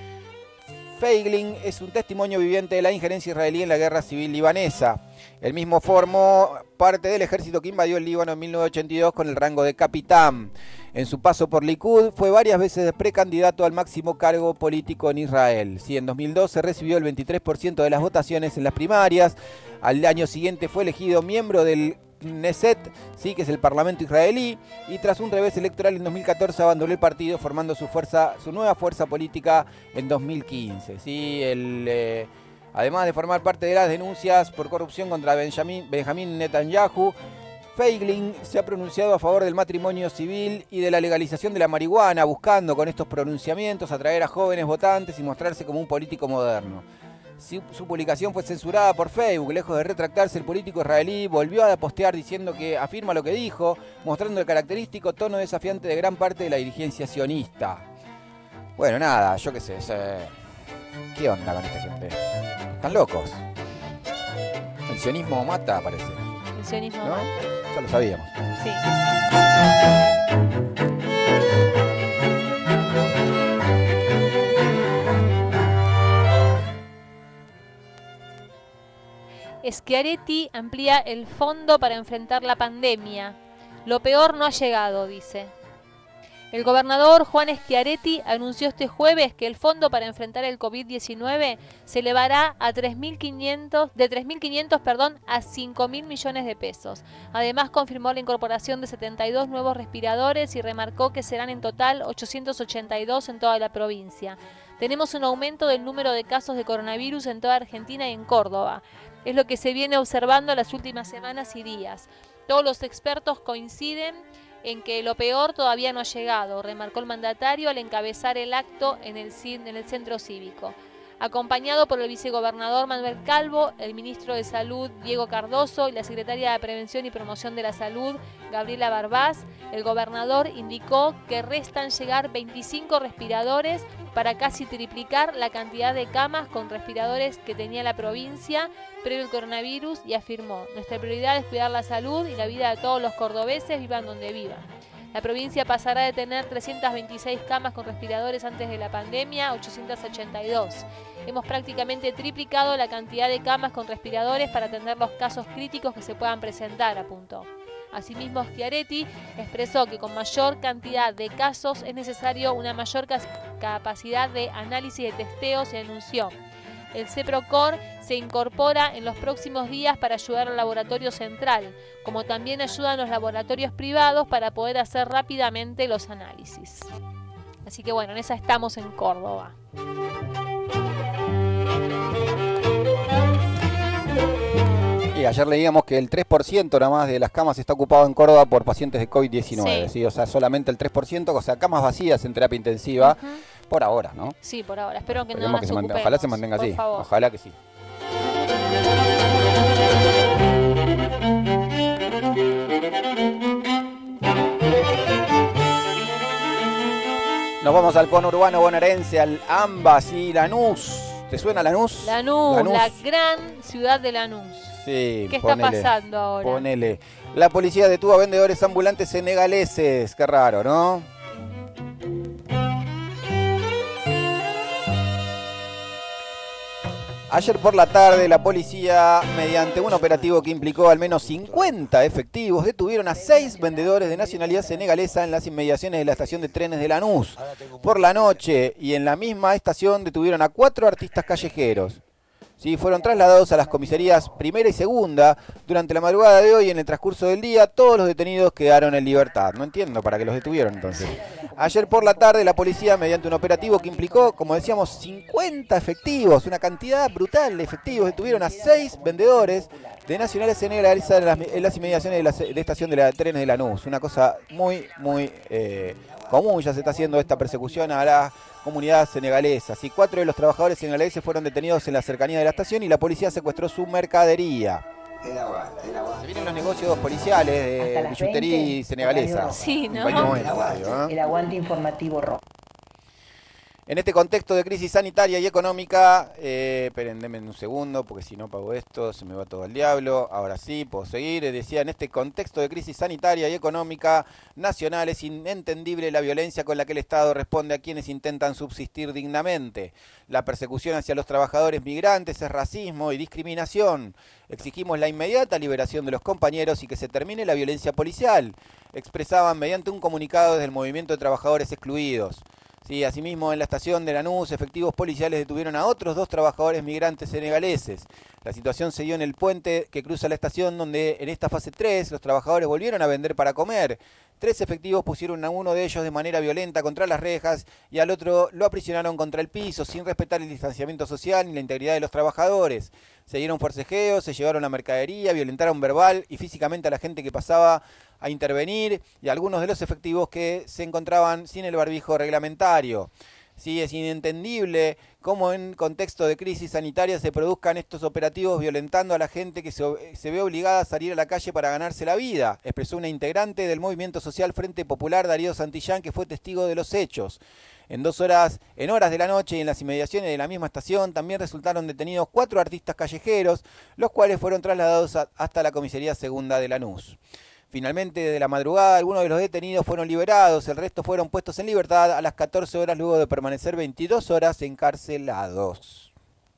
Feiglin es un testimonio viviente de la injerencia israelí en la guerra civil libanesa. Él mismo formó parte del ejército que invadió el Líbano en 1982 con el rango de capitán. En su paso por Likud fue varias veces precandidato al máximo cargo político en Israel. Sí, en 2012 recibió el 23% de las votaciones en las primarias. Al año siguiente fue elegido miembro del Knesset, sí, que es el parlamento israelí, y tras un revés electoral en 2014 abandonó el partido formando su nueva fuerza política en 2015. Sí, además de formar parte de las denuncias por corrupción contra Benjamín Netanyahu, Feiglin se ha pronunciado a favor del matrimonio civil y de la legalización de la marihuana, buscando con estos pronunciamientos atraer a jóvenes votantes y mostrarse como un político moderno. Su publicación fue censurada por Facebook. Lejos de retractarse, el político israelí volvió a postear diciendo que afirma lo que dijo, mostrando el característico tono desafiante de gran parte de la dirigencia sionista. Bueno, nada, yo qué sé, ¿qué onda con esta gente? ¿Están locos? El sionismo mata, parece. El sionismo ¿no? mata. Ya lo sabíamos. Sí. Schiaretti amplía el fondo para enfrentar la pandemia. Lo peor no ha llegado, dice. El gobernador Juan Schiaretti anunció este jueves que el fondo para enfrentar el COVID-19 se elevará a de 3.500 a 5.000 millones de pesos. Además, confirmó la incorporación de 72 nuevos respiradores y remarcó que serán en total 882 en toda la provincia. Tenemos un aumento del número de casos de coronavirus en toda Argentina y en Córdoba. Es lo que se viene observando las últimas semanas y días. Todos los expertos coinciden en que lo peor todavía no ha llegado, remarcó el mandatario al encabezar el acto en el centro cívico. Acompañado por el vicegobernador Manuel Calvo, el ministro de Salud Diego Cardoso y la secretaria de Prevención y Promoción de la Salud Gabriela Barbás, el gobernador indicó que restan llegar 25 respiradores para casi triplicar la cantidad de camas con respiradores que tenía la provincia previo al coronavirus y afirmó: nuestra prioridad es cuidar la salud y la vida de todos los cordobeses, vivan donde vivan. La provincia pasará de tener 326 camas con respiradores antes de la pandemia a 882. Hemos prácticamente triplicado la cantidad de camas con respiradores para atender los casos críticos que se puedan presentar, apuntó. Asimismo, Schiaretti expresó que con mayor cantidad de casos es necesario una mayor capacidad de análisis de testeos y anunció. El CEPROCOR se incorpora en los próximos días para ayudar al laboratorio central, como también ayudan los laboratorios privados para poder hacer rápidamente los análisis. Así que bueno, en esa estamos en Córdoba. Y ayer leíamos que el 3% nada más de las camas está ocupado en Córdoba por pacientes de COVID-19, ¿sí? O sea, solamente el 3%, o sea, camas vacías en terapia intensiva, por ahora, ¿no? Sí, por ahora. Espero que Esperemos no nos ocupemos. ojalá se mantenga así, favor. ojalá que sí. Nos vamos al conurbano bonaerense, al AMBA, sí, Lanús. ¿Te suena Lanús? Lanús, la gran ciudad de Lanús. Sí, ¿Qué está pasando ahora? Ponele. La policía detuvo a vendedores ambulantes senegaleses. Qué raro, ¿no? Ayer por la tarde, la policía, mediante un operativo que implicó al menos 50 efectivos, detuvieron a 6 vendedores de nacionalidad senegalesa en las inmediaciones de la estación de trenes de Lanús. Por la noche, y en la misma estación, detuvieron a 4 artistas callejeros. Sí, fueron trasladados a las comisarías primera y segunda. Durante la madrugada de hoy y en el transcurso del día, todos los detenidos quedaron en libertad. No entiendo para qué los detuvieron entonces. Ayer por la tarde, la policía, mediante un operativo que implicó, como decíamos, 50 efectivos, una cantidad brutal de efectivos, detuvieron a 6 vendedores de nacionales senegalesas en las inmediaciones de la estación de la trenes de Lanús. Una cosa muy común, ya se está haciendo esta persecución a la comunidad senegalesa. Así, 4 de los trabajadores senegaleses fueron detenidos en la cercanía de la estación y la policía secuestró su mercadería. Se vienen los negocios policiales de billutería senegalesa. Sí, ¿no? El aguante informativo rojo. En este contexto de crisis sanitaria y económica, esperen, denme un segundo, porque si no pago esto, se me va todo al diablo. Ahora sí, puedo seguir. Decía, en este contexto de crisis sanitaria y económica nacional, es inentendible la violencia con la que el Estado responde a quienes intentan subsistir dignamente. La persecución hacia los trabajadores migrantes es racismo y discriminación. Exigimos la inmediata liberación de los compañeros y que se termine la violencia policial, expresaban mediante un comunicado desde el Movimiento de Trabajadores Excluidos. Sí, asimismo, en la estación de Lanús, efectivos policiales detuvieron a otros 2 trabajadores migrantes senegaleses. La situación se dio en el puente que cruza la estación, donde en esta fase 3 los trabajadores volvieron a vender para comer. 3 efectivos pusieron a uno de ellos de manera violenta contra las rejas y al otro lo aprisionaron contra el piso, sin respetar el distanciamiento social ni la integridad de los trabajadores. Se dieron forcejeos, se llevaron la mercadería, violentaron verbal y físicamente a la gente que pasaba a intervenir y a algunos de los efectivos que se encontraban sin el barbijo reglamentario. Sí, es inentendible cómo en contexto de crisis sanitaria se produzcan estos operativos violentando a la gente que se ve obligada a salir a la calle para ganarse la vida, expresó una integrante del movimiento social Frente Popular, Darío Santillán, que fue testigo de los hechos. En horas de la noche y en las inmediaciones de la misma estación también resultaron detenidos 4 artistas callejeros, los cuales fueron trasladados hasta la comisaría segunda de Lanús. Finalmente, desde la madrugada, algunos de los detenidos fueron liberados, el resto fueron puestos en libertad a las 14 horas luego de permanecer 22 horas encarcelados.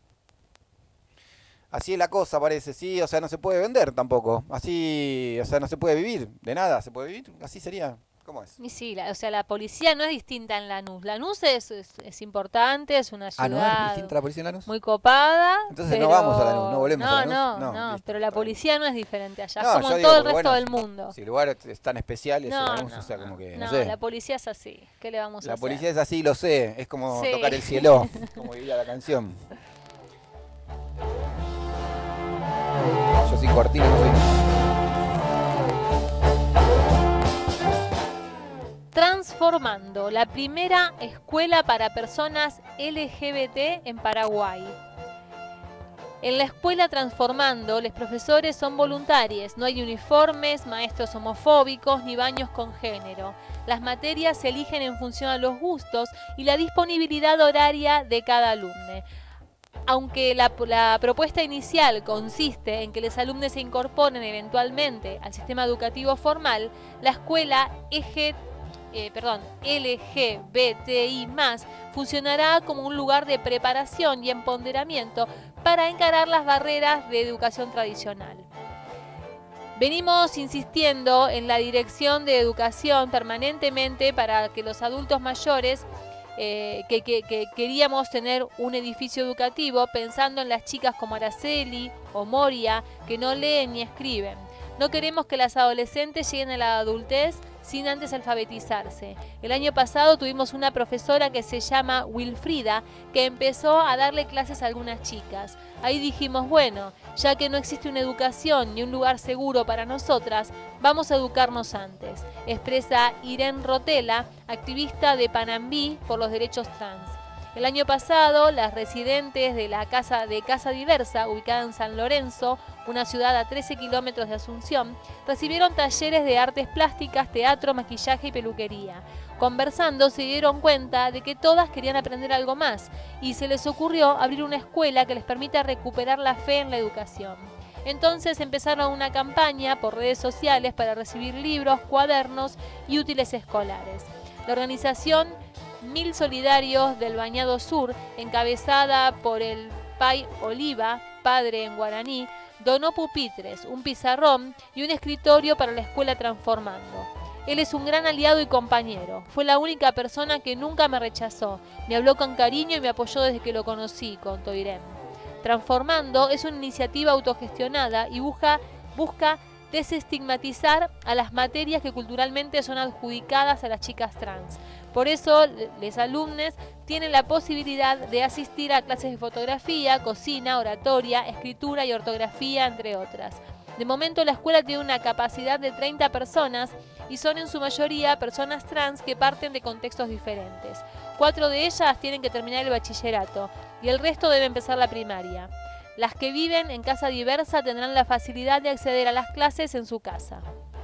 Así es la cosa, parece, sí, o sea, no se puede vender tampoco, así, o sea, no se puede vivir, de nada, ¿se puede vivir? Así sería. ¿Cómo es? Y sí, la policía no es distinta en Lanús. Lanús es importante, es una ciudad ¿no es distinta la policía en Lanús? muy copada. Entonces no vamos a Lanús, no volvemos a Lanús. No, pero la policía no es diferente allá, no, como en todo el resto del mundo. Si el lugar es tan especial, es Lanús, o sea, como que, no sé. La policía es así, ¿qué le vamos a hacer? La policía es así, lo sé, es como tocar el cielo, como diría la canción. Yo sin cortina no soy nada. Transformando, la primera escuela para personas LGBT en Paraguay. En la escuela Transformando, los profesores son voluntarios, no hay uniformes, maestros homofóbicos ni baños con género. Las materias se eligen en función a los gustos y la disponibilidad horaria de cada alumno. Aunque la propuesta inicial consiste en que los alumnos se incorporen eventualmente al sistema educativo formal, la escuela LGBTI+, funcionará como un lugar de preparación y empoderamiento para encarar las barreras de educación tradicional. Venimos insistiendo en la Dirección de Educación permanentemente para que los adultos mayores que queríamos tener un edificio educativo pensando en las chicas como Araceli o Moria que no leen ni escriben. No queremos que las adolescentes lleguen a la adultez sin antes alfabetizarse. El año pasado tuvimos una profesora que se llama Wilfrida que empezó a darle clases a algunas chicas. Ahí dijimos, bueno, ya que no existe una educación ni un lugar seguro para nosotras, vamos a educarnos antes, expresa Irene Rotela, activista de Panambí por los derechos trans. El año pasado, las residentes de la Casa Diversa, ubicada en San Lorenzo, una ciudad a 13 kilómetros de Asunción, recibieron talleres de artes plásticas, teatro, maquillaje y peluquería. Conversando se dieron cuenta de que todas querían aprender algo más y se les ocurrió abrir una escuela que les permita recuperar la fe en la educación. Entonces empezaron una campaña por redes sociales para recibir libros, cuadernos y útiles escolares. La organización 1000 Solidarios del Bañado Sur, encabezada por el Pai Oliva, padre en guaraní, donó pupitres, un pizarrón y un escritorio para la escuela Transformando. Él es un gran aliado y compañero. Fue la única persona que nunca me rechazó. Me habló con cariño y me apoyó desde que lo conocí, contó Irene. Transformando es una iniciativa autogestionada y busca desestigmatizar a las materias que culturalmente son adjudicadas a las chicas trans. Por eso, los alumnos tienen la posibilidad de asistir a clases de fotografía, cocina, oratoria, escritura y ortografía, entre otras. De momento, la escuela tiene una capacidad de 30 personas y son en su mayoría personas trans que parten de contextos diferentes. 4 de ellas tienen que terminar el bachillerato y el resto debe empezar la primaria. Las que viven en casa diversa tendrán la facilidad de acceder a las clases en su casa.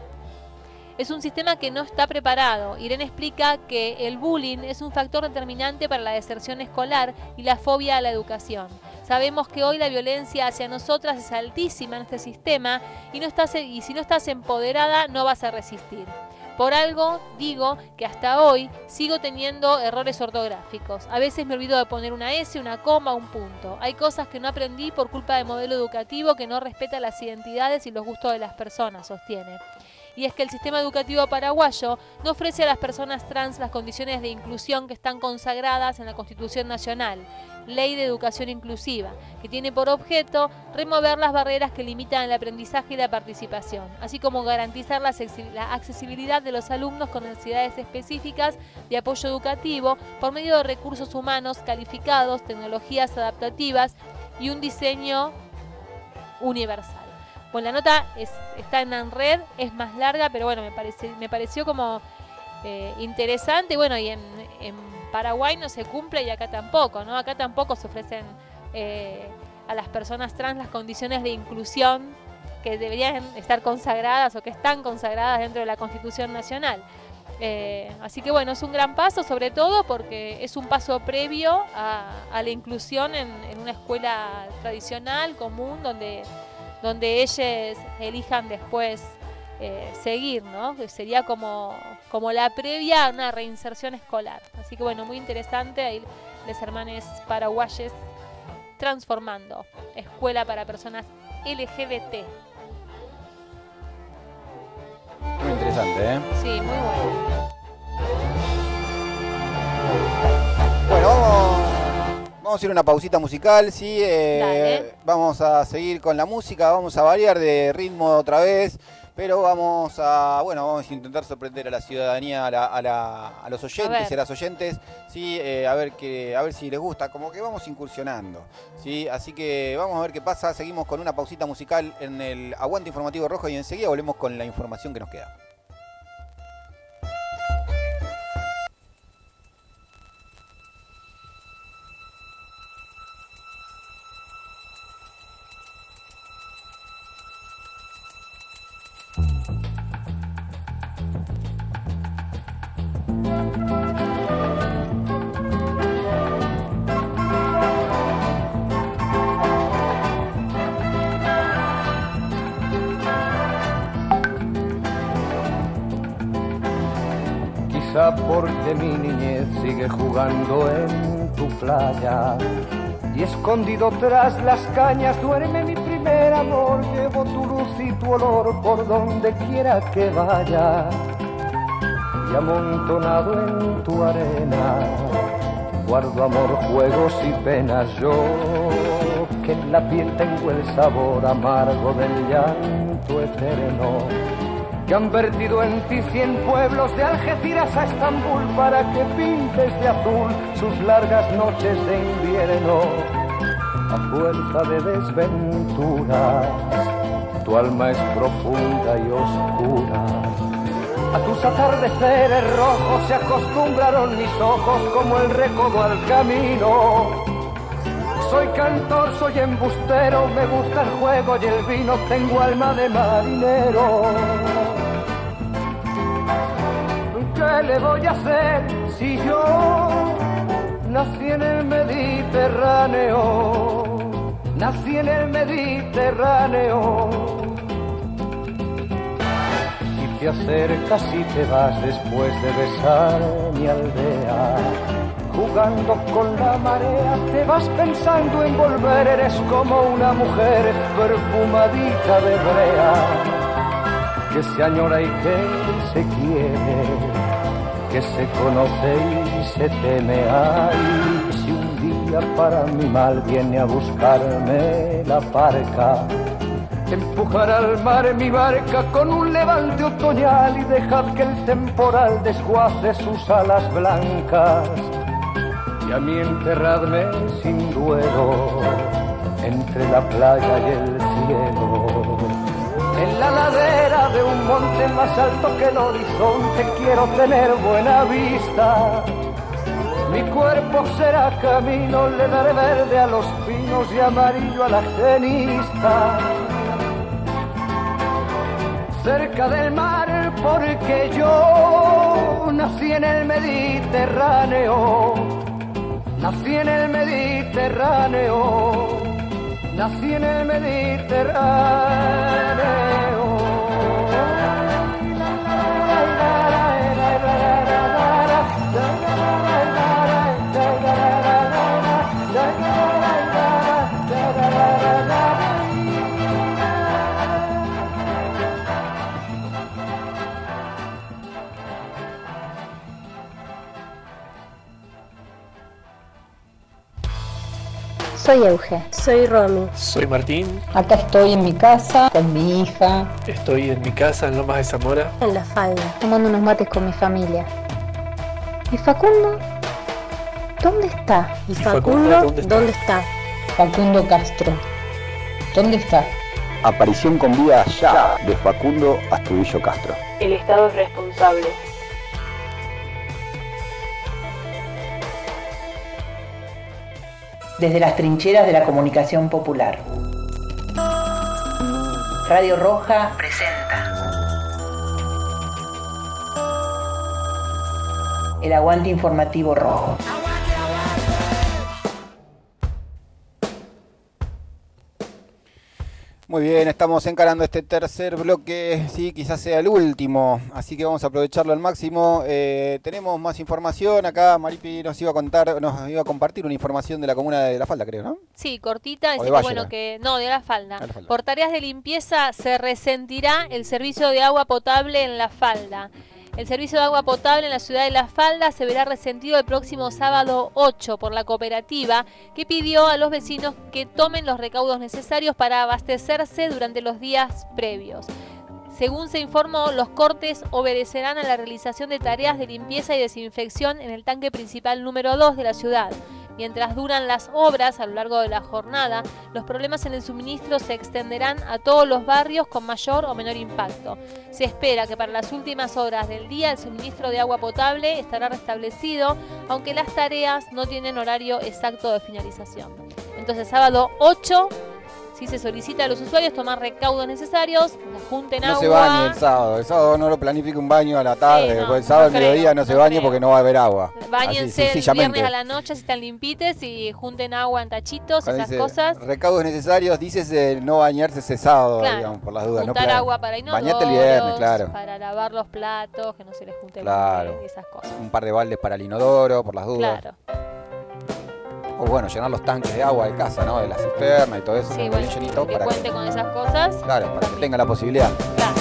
Es un sistema que no está preparado. Irene explica que el bullying es un factor determinante para la deserción escolar y la fobia a la educación. Sabemos que hoy la violencia hacia nosotras es altísima en este sistema y si no estás empoderada no vas a resistir. Por algo digo que hasta hoy sigo teniendo errores ortográficos. A veces me olvido de poner una S, una coma, un punto. Hay cosas que no aprendí por culpa del modelo educativo que no respeta las identidades y los gustos de las personas, sostiene. Y es que el sistema educativo paraguayo no ofrece a las personas trans las condiciones de inclusión que están consagradas en la Constitución Nacional, Ley de Educación Inclusiva, que tiene por objeto remover las barreras que limitan el aprendizaje y la participación, así como garantizar la accesibilidad de los alumnos con necesidades específicas de apoyo educativo por medio de recursos humanos calificados, tecnologías adaptativas y un diseño universal. Bueno, la nota está en ANRED, es más larga, pero bueno, me pareció como interesante. Bueno, y en Paraguay no se cumple y acá tampoco, ¿no? Acá tampoco se ofrecen a las personas trans las condiciones de inclusión que deberían estar consagradas o que están consagradas dentro de la Constitución Nacional. Así que bueno, es un gran paso, sobre todo porque es un paso previo a la inclusión en una escuela tradicional, común, donde ellos elijan después seguir, ¿no? Que sería como la previa a una reinserción escolar. Así que bueno, muy interesante ahí los hermanos paraguayes Transformando, escuela para personas LGBT. Muy interesante, ¿eh? Sí, muy bueno. Bueno, vamos a ir a una pausita musical, sí. Vamos a seguir con la música, vamos a variar de ritmo otra vez, pero vamos a intentar sorprender a la ciudadanía, a los oyentes y a las oyentes, sí, a ver si les gusta, como que vamos incursionando, sí. Así que vamos a ver qué pasa. Seguimos con una pausita musical en el Aguante Informativo Rojo y enseguida volvemos con la información que nos queda. Porque mi niñez sigue jugando en tu playa Y escondido tras las cañas duerme mi primer amor. Llevo tu luz y tu olor por donde quiera que vaya. Y amontonado en tu arena guardo amor, juegos y penas. Yo que en la piel tengo el sabor amargo del llanto eterno, que han vertido en ti 100 pueblos de Algeciras a Estambul para que pintes de azul sus largas noches de invierno. A fuerza de desventuras tu alma es profunda y oscura. A tus atardeceres rojos se acostumbraron mis ojos como el recodo al camino. Soy cantor, soy embustero, me gusta el juego y el vino, tengo alma de marinero. ¿Qué le voy a hacer si yo nací en el Mediterráneo? Nací en el Mediterráneo. Y te acercas y te vas después de besar mi aldea. Jugando con la marea, te vas pensando en volver. Eres como una mujer perfumadita de brea, que se añora y que se quiere, que se conoce y se teme. Ay, si un día para mi mal viene a buscarme la parca, empujar al mar mi barca con un levante otoñal y dejad que el temporal desguace sus alas blancas. Y a mí enterradme sin duelo entre la playa y el cielo. En la ladera de un monte más alto que el horizonte quiero tener buena vista. Mi cuerpo será camino, le daré verde a los pinos y amarillo a la genista. Cerca del mar porque yo nací en el Mediterráneo. Nací en el Mediterráneo, nací en el Mediterráneo. Soy Euge. Soy Romy. Soy Martín. Acá estoy en mi casa con mi hija. Estoy en mi casa en Lomas de Zamora. En La Falda. Tomando unos mates con mi familia. ¿Y Facundo? ¿Dónde está? ¿Y Facundo? ¿Dónde está? Facundo Castro. ¿Dónde está? Aparición con vida ya de Facundo Astudillo Castro. El Estado es responsable. Desde las trincheras de la comunicación popular. Radio Roja presenta el aguante informativo rojo. Muy bien, estamos encarando este tercer bloque, sí, quizás sea el último, así que vamos a aprovecharlo al máximo. Tenemos más información acá. Maripi nos iba a compartir una información de la comuna de La Falda, creo, ¿no? Sí, cortita, O dice de que bueno no, de La Falda. Por tareas de limpieza se resentirá el servicio de agua potable en La Falda. El servicio de agua potable en la ciudad de La Falda se verá resentido el próximo sábado 8 por la cooperativa, que pidió a los vecinos que tomen los recaudos necesarios para abastecerse durante los días previos. Según se informó, los cortes obedecerán a la realización de tareas de limpieza y desinfección en el tanque principal número 2 de la ciudad. Mientras duran las obras a lo largo de la jornada, los problemas en el suministro se extenderán a todos los barrios con mayor o menor impacto. Se espera que para las últimas horas del día el suministro de agua potable estará restablecido, aunque las tareas no tienen horario exacto de finalización. Entonces, sábado 8, si se solicita a los usuarios tomar recaudos necesarios, junten agua. No se bañe el sábado no lo planifique un baño a la tarde, Sí, no, porque el sábado no al mediodía creo, no se no bañe creo. porque no va a haber agua. Báñense Así, el sencillamente. viernes a la noche si están limpites y junten agua en tachitos, Cuando esas dice cosas. recaudos necesarios, dices no bañarse ese sábado, Claro. digamos, por las dudas. Juntar no agua para inodoros, Bañate el viernes, claro. para lavar los platos, que no se les junte Claro. esas cosas. Un par de baldes para el inodoro, por las dudas. Claro. O bueno, llenar los tanques de agua de casa, ¿no? De la cisterna y todo eso. Sí, bien bueno, llenito que para cuente con esas cosas. Claro, para que tenga la posibilidad. Claro.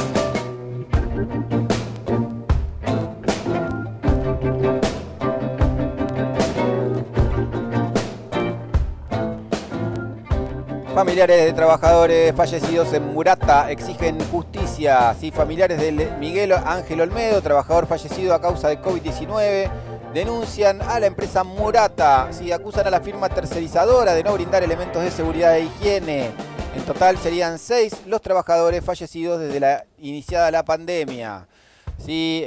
Familiares de trabajadores fallecidos en Murata exigen justicia. Sí, familiares de Miguel Ángel Olmedo, trabajador fallecido a causa de COVID-19, denuncian a la empresa Murata. Sí, acusan a la firma tercerizadora de no brindar elementos de seguridad e higiene. En total serían 6 los trabajadores fallecidos desde la iniciada la pandemia. Sí,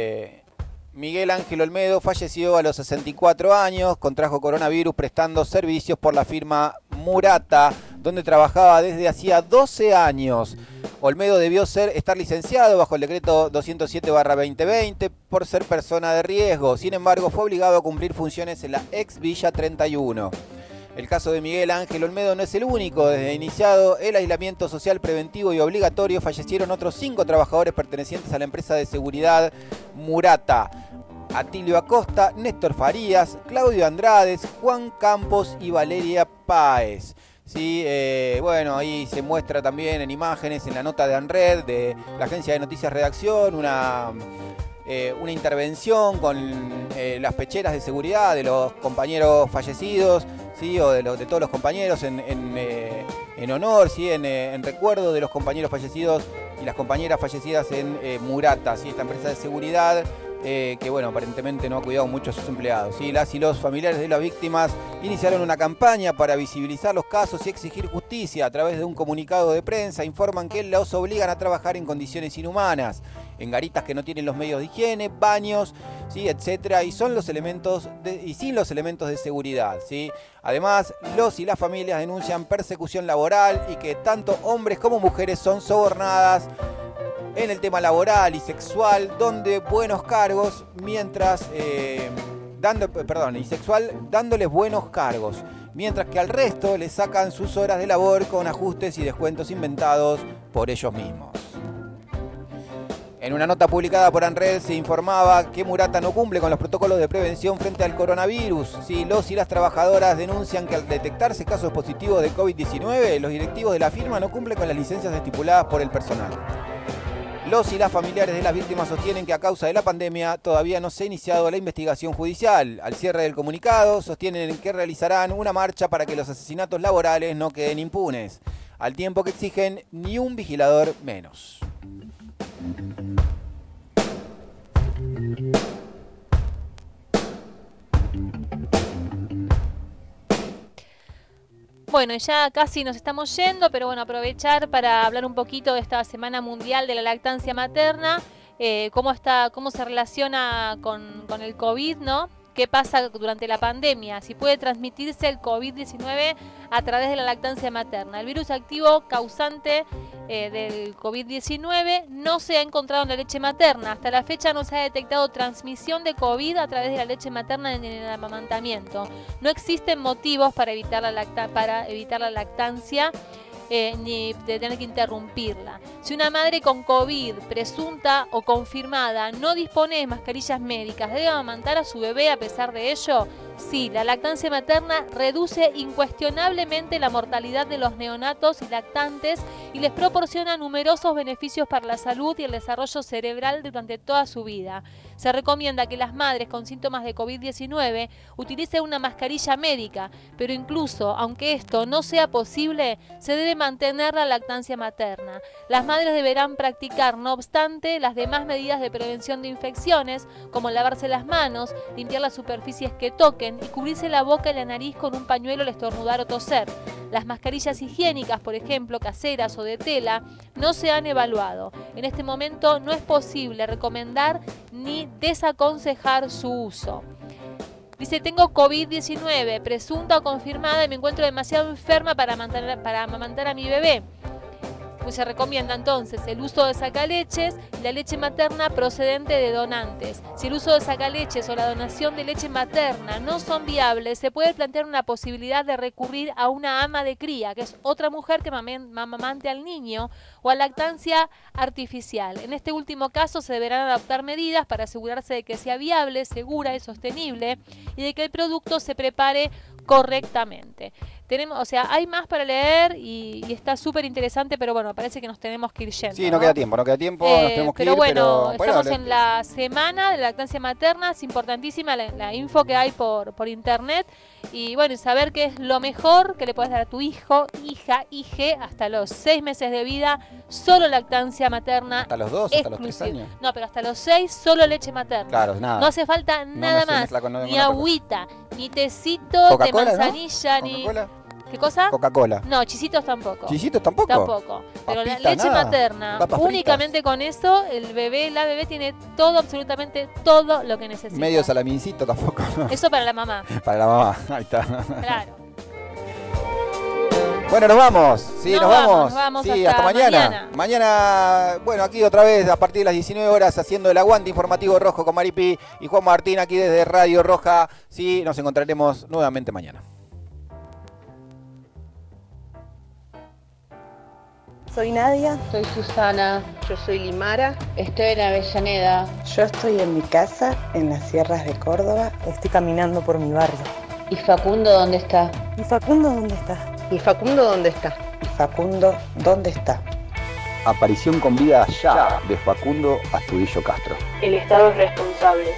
Miguel Ángel Olmedo falleció a los 64 años, contrajo coronavirus prestando servicios por la firma Murata, donde trabajaba desde hacía 12 años. Olmedo debió estar licenciado bajo el decreto 207/2020 por ser persona de riesgo. Sin embargo, fue obligado a cumplir funciones en la ex Villa 31. El caso de Miguel Ángel Olmedo no es el único. Desde iniciado el aislamiento social preventivo y obligatorio, fallecieron otros 5 trabajadores pertenecientes a la empresa de seguridad Murata. Atilio Acosta, Néstor Farías, Claudio Andrades, Juan Campos y Valeria Páez. Sí, bueno, ahí se muestra también en imágenes, en la nota de ANRED, de la agencia de noticias Redacción, una intervención con las pecheras de seguridad de los compañeros fallecidos, ¿sí? O de todos los compañeros en honor, ¿sí? En recuerdo de los compañeros fallecidos y las compañeras fallecidas en Murata, ¿sí? Esta empresa de seguridad que bueno, aparentemente no ha cuidado mucho a sus empleados, ¿sí? Las y los familiares de las víctimas iniciaron una campaña para visibilizar los casos y exigir justicia. A través de un comunicado de prensa informan que los obligan a trabajar en condiciones inhumanas, en garitas que no tienen los medios de higiene, baños, ¿sí? Etcétera, y son los elementos sin los elementos de seguridad, ¿sí? Además, los y las familias denuncian persecución laboral y que tanto hombres como mujeres son sobornadas en el tema laboral y sexual, donde buenos cargos, dándoles buenos cargos, mientras que al resto les sacan sus horas de labor con ajustes y descuentos inventados por ellos mismos. En una nota publicada por ANRED se informaba que Murata no cumple con los protocolos de prevención frente al coronavirus. Sí, los y las trabajadoras denuncian que al detectarse casos positivos de COVID-19, los directivos de la firma no cumplen con las licencias estipuladas por el personal. Los y las familiares de las víctimas sostienen que a causa de la pandemia todavía no se ha iniciado la investigación judicial. Al cierre del comunicado sostienen que realizarán una marcha para que los asesinatos laborales no queden impunes, al tiempo que exigen ni un vigilador menos. Bueno, ya casi nos estamos yendo, pero bueno, aprovechar para hablar un poquito de esta Semana Mundial de la Lactancia Materna, cómo se relaciona con el COVID, ¿no? ¿Qué pasa durante la pandemia? Si puede transmitirse el COVID-19 a través de la lactancia materna. El virus activo causante del COVID-19 no se ha encontrado en la leche materna. Hasta la fecha no se ha detectado transmisión de COVID a través de la leche materna en el amamantamiento. No existen motivos para evitar la lactancia ni de tener que interrumpirla. Si una madre con COVID presunta o confirmada no dispone de mascarillas médicas, ¿debe amamantar a su bebé a pesar de ello? Sí, la lactancia materna reduce incuestionablemente la mortalidad de los neonatos y lactantes y les proporciona numerosos beneficios para la salud y el desarrollo cerebral durante toda su vida. Se recomienda que las madres con síntomas de COVID-19 utilicen una mascarilla médica, pero incluso aunque esto no sea posible, se debe mantener la lactancia materna. Las madres deberán practicar, no obstante, las demás medidas de prevención de infecciones, como lavarse las manos, limpiar las superficies que toquen y cubrirse la boca y la nariz con un pañuelo al estornudar o toser. Las mascarillas higiénicas, por ejemplo, caseras o de tela, no se han evaluado. En este momento no es posible recomendar ni desaconsejar su uso. Dice, tengo COVID-19, presunta o confirmada, y me encuentro demasiado enferma para amamantar a mi bebé. Pues se recomienda entonces el uso de sacaleches y la leche materna procedente de donantes. Si el uso de sacaleches o la donación de leche materna no son viables, se puede plantear una posibilidad de recurrir a una ama de cría, que es otra mujer que amamante al niño, o a lactancia artificial. En este último caso se deberán adoptar medidas para asegurarse de que sea viable, segura y sostenible, y de que el producto se prepare correctamente. Tenemos, o sea, hay más para leer y está súper interesante, pero bueno, parece que nos tenemos que ir yendo. Sí, no queda tiempo, nos tenemos que pero ir. Bueno, pero estamos en la semana de la lactancia materna, es importantísima la info que hay por internet y bueno, saber qué es lo mejor que le puedes dar a tu hijo, hija, hije, hasta los 6 meses de vida, solo lactancia materna. ¿Hasta los 2, hasta los 3 años? No, pero hasta los 6, solo leche materna. Claro, nada. No hace falta nada más, ni agüita, ni tecito de manzanilla, ¿no? ni... ¿Coca-Cola? ¿Qué cosa? Coca-Cola. No, chisitos tampoco. ¿Chisitos tampoco? Tampoco. Pero Papita, la leche nada. materna, Papas únicamente con eso, la bebé tiene todo, absolutamente todo lo que necesita. Medio salamincito tampoco. Eso para la mamá. Para la mamá, ahí está. Claro. Bueno, nos vamos. Sí, nos vamos. Vamos sí, hasta mañana. Mañana, bueno, aquí otra vez a partir de las 19 horas haciendo el aguante informativo rojo con Maripi y Juan Martín aquí desde Radio Roja. Sí, nos encontraremos nuevamente mañana. Soy Nadia. Soy Susana. Yo soy Limara. Estoy en Avellaneda. Yo estoy en mi casa, en las sierras de Córdoba. Estoy caminando por mi barrio. ¿Y Facundo dónde está? ¿Y Facundo dónde está? ¿Y Facundo dónde está? ¿Y Facundo dónde está? Aparición con vida ya de Facundo Astudillo Castro. El Estado es responsable.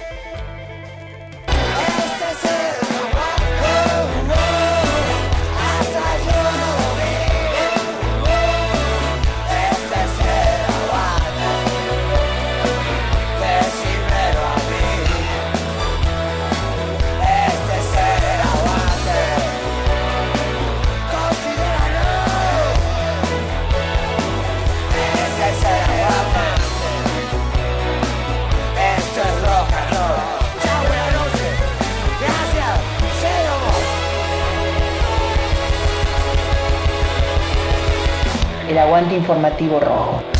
El aguante informativo rojo.